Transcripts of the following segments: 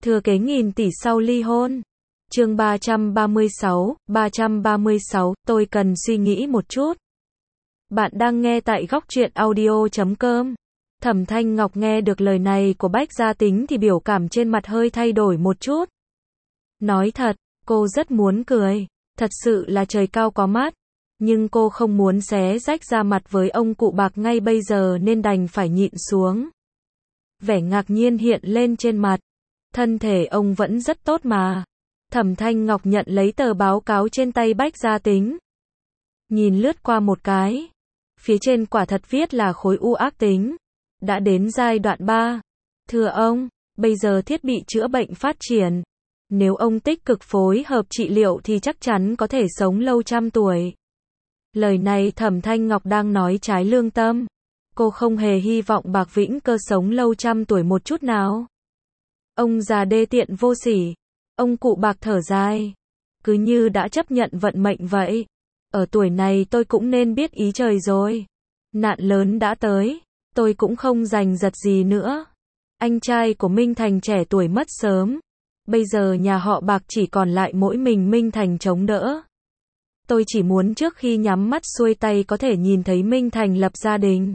Thừa kế nghìn tỷ sau ly hôn. Chương 336, tôi cần suy nghĩ một chút. Bạn đang nghe tại góc truyện audio.com. Thẩm Thanh Ngọc nghe được lời này của Bách Gia Tính thì biểu cảm trên mặt hơi thay đổi một chút. Nói thật, cô rất muốn cười. Thật sự là trời cao có mắt. Nhưng cô không muốn xé rách ra mặt với ông cụ bạc ngay bây giờ nên đành phải nhịn xuống. Vẻ ngạc nhiên hiện lên trên mặt. Thân thể ông vẫn rất tốt mà. Thẩm Thanh Ngọc nhận lấy tờ báo cáo trên tay Bách Gia Tính. Nhìn lướt qua một cái. Phía trên quả thật viết là khối u ác tính. Đã đến giai đoạn 3. Thưa ông, bây giờ thiết bị chữa bệnh phát triển. Nếu ông tích cực phối hợp trị liệu thì chắc chắn có thể sống lâu trăm tuổi. Lời này Thẩm Thanh Ngọc đang nói trái lương tâm. Cô không hề hy vọng Bạc Vĩnh Cơ sống lâu trăm tuổi một chút nào. Ông già đê tiện vô sỉ. Ông cụ bạc thở dài. Cứ như đã chấp nhận vận mệnh vậy. Ở tuổi này tôi cũng nên biết ý trời rồi. Nạn lớn đã tới. Tôi cũng không giành giật gì nữa. Anh trai của Minh Thành trẻ tuổi mất sớm. Bây giờ nhà họ Bạc chỉ còn lại mỗi mình Minh Thành chống đỡ. Tôi chỉ muốn trước khi nhắm mắt xuôi tay có thể nhìn thấy Minh Thành lập gia đình.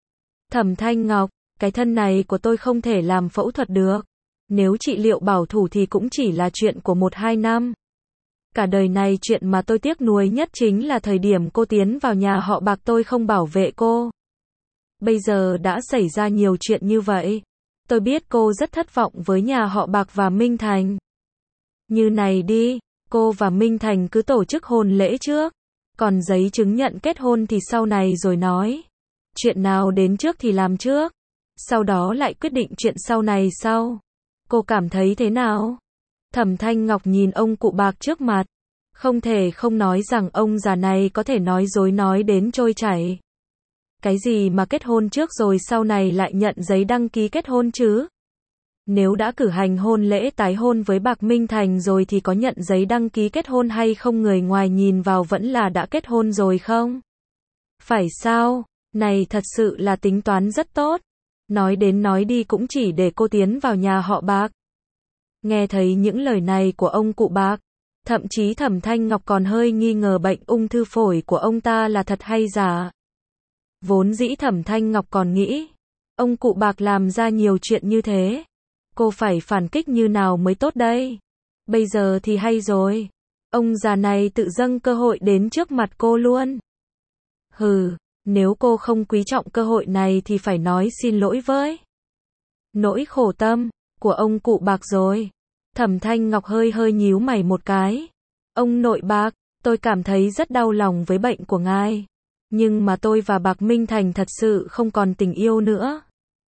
Thẩm Thanh Ngọc, cái thân này của tôi không thể làm phẫu thuật được. Nếu trị liệu bảo thủ thì cũng chỉ là chuyện của 1-2 năm. Cả đời này chuyện mà tôi tiếc nuối nhất chính là thời điểm cô tiến vào nhà họ Bạc tôi không bảo vệ cô. Bây giờ đã xảy ra nhiều chuyện như vậy. Tôi biết cô rất thất vọng với nhà họ Bạc và Minh Thành. Như này đi, cô và Minh Thành cứ tổ chức hôn lễ trước. Còn giấy chứng nhận kết hôn thì sau này rồi nói. Chuyện nào đến trước thì làm trước. Sau đó lại quyết định chuyện sau này sau. Cô cảm thấy thế nào? Thẩm Thanh Ngọc nhìn ông cụ bạc trước mặt. Không thể không nói rằng ông già này có thể nói dối nói đến trôi chảy. Cái gì mà kết hôn trước rồi sau này lại nhận giấy đăng ký kết hôn chứ? Nếu đã cử hành hôn lễ tái hôn với Bạc Minh Thành rồi thì có nhận giấy đăng ký kết hôn hay không người ngoài nhìn vào vẫn là đã kết hôn rồi không? Phải sao? Này thật sự là tính toán rất tốt. Nói đến nói đi cũng chỉ để cô tiến vào nhà họ Bạc. Nghe thấy những lời này của ông cụ bạc, thậm chí Thẩm Thanh Ngọc còn hơi nghi ngờ bệnh ung thư phổi của ông ta là thật hay giả. Vốn dĩ Thẩm Thanh Ngọc còn nghĩ, ông cụ bạc làm ra nhiều chuyện như thế. Cô phải phản kích như nào mới tốt đây? Bây giờ thì hay rồi. Ông già này tự dâng cơ hội đến trước mặt cô luôn. Hừ, nếu cô không quý trọng cơ hội này thì phải nói xin lỗi với nỗi khổ tâm của ông cụ bạc rồi. Thẩm Thanh Ngọc hơi nhíu mày một cái. Ông nội Bạc, tôi cảm thấy rất đau lòng với bệnh của ngài. Nhưng mà tôi và Bạc Minh Thành thật sự không còn tình yêu nữa.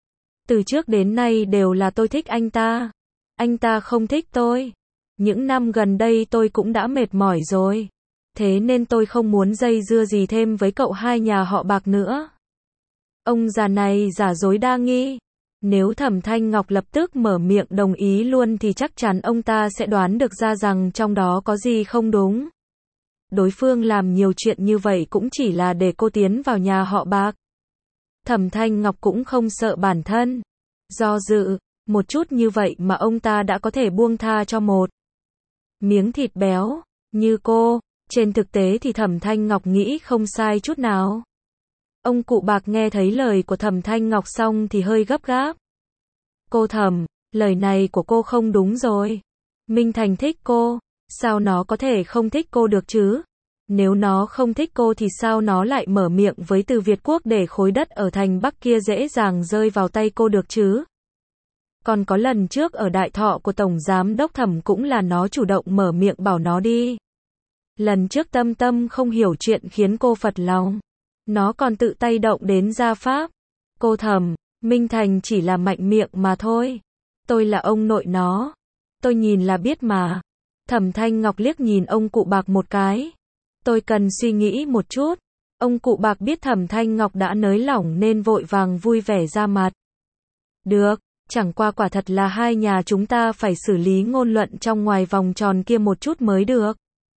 Từ trước đến nay đều là tôi thích anh ta. Anh ta không thích tôi. Những năm gần đây tôi cũng đã mệt mỏi rồi. Thế nên tôi không muốn dây dưa gì thêm với cậu hai nhà họ Bạc nữa. Ông già này giả dối đa nghi. Nếu Thẩm Thanh Ngọc lập tức mở miệng đồng ý luôn thì chắc chắn ông ta sẽ đoán được ra rằng trong đó có gì không đúng. Đối phương làm nhiều chuyện như vậy cũng chỉ là để cô tiến vào nhà họ Bạc. Thẩm Thanh Ngọc cũng không sợ bản thân do dự một chút như vậy mà ông ta đã có thể buông tha cho một miếng thịt béo như cô. Trên thực tế thì Thẩm Thanh Ngọc nghĩ không sai chút nào. Ông cụ bạc nghe thấy lời của Thẩm Thanh Ngọc xong thì hơi gấp gáp. Cô Thẩm, lời này của cô không đúng rồi. Minh Thành thích cô, sao nó có thể không thích cô được chứ? Nếu nó không thích cô thì sao nó lại mở miệng với Từ Việt Quốc để khối đất ở thành Bắc kia dễ dàng rơi vào tay cô được chứ? Còn có lần trước ở đại thọ của Tổng Giám Đốc Thẩm cũng là nó chủ động mở miệng bảo nó đi. Lần trước Tâm Tâm không hiểu chuyện khiến cô phật lòng. Nó còn tự tay động đến gia pháp. Cô Thẩm, Minh Thành chỉ là mạnh miệng mà thôi. Tôi là ông nội nó. Tôi nhìn là biết mà. Thẩm Thanh Ngọc liếc nhìn ông cụ bạc một cái. Tôi cần suy nghĩ một chút. Ông cụ bạc biết Thẩm Thanh Ngọc đã nới lỏng nên vội vàng vui vẻ ra mặt. Được, chẳng qua quả thật là hai nhà chúng ta phải xử lý ngôn luận trong ngoài vòng tròn kia một chút mới được.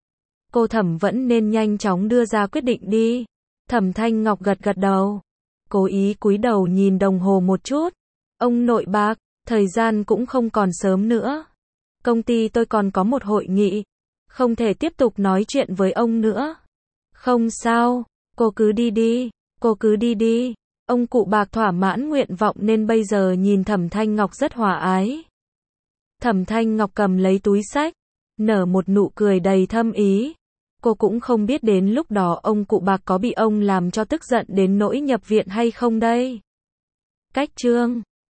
Cô Thẩm vẫn nên nhanh chóng đưa ra quyết định đi. Thẩm Thanh Ngọc gật đầu. Cố ý cúi đầu nhìn đồng hồ một chút. Ông nội Bạc, thời gian cũng không còn sớm nữa. Công ty tôi còn có một hội nghị. Không thể tiếp tục nói chuyện với ông nữa. Không sao, cô cứ đi đi, cô cứ đi đi. Ông cụ bạc thỏa mãn nguyện vọng nên bây giờ nhìn Thẩm Thanh Ngọc rất hòa ái. Thẩm Thanh Ngọc cầm lấy túi xách, nở một nụ cười đầy thâm ý. Cô cũng không biết đến lúc đó ông cụ bạc có bị ông làm cho tức giận đến nỗi nhập viện hay không đây. Cách chương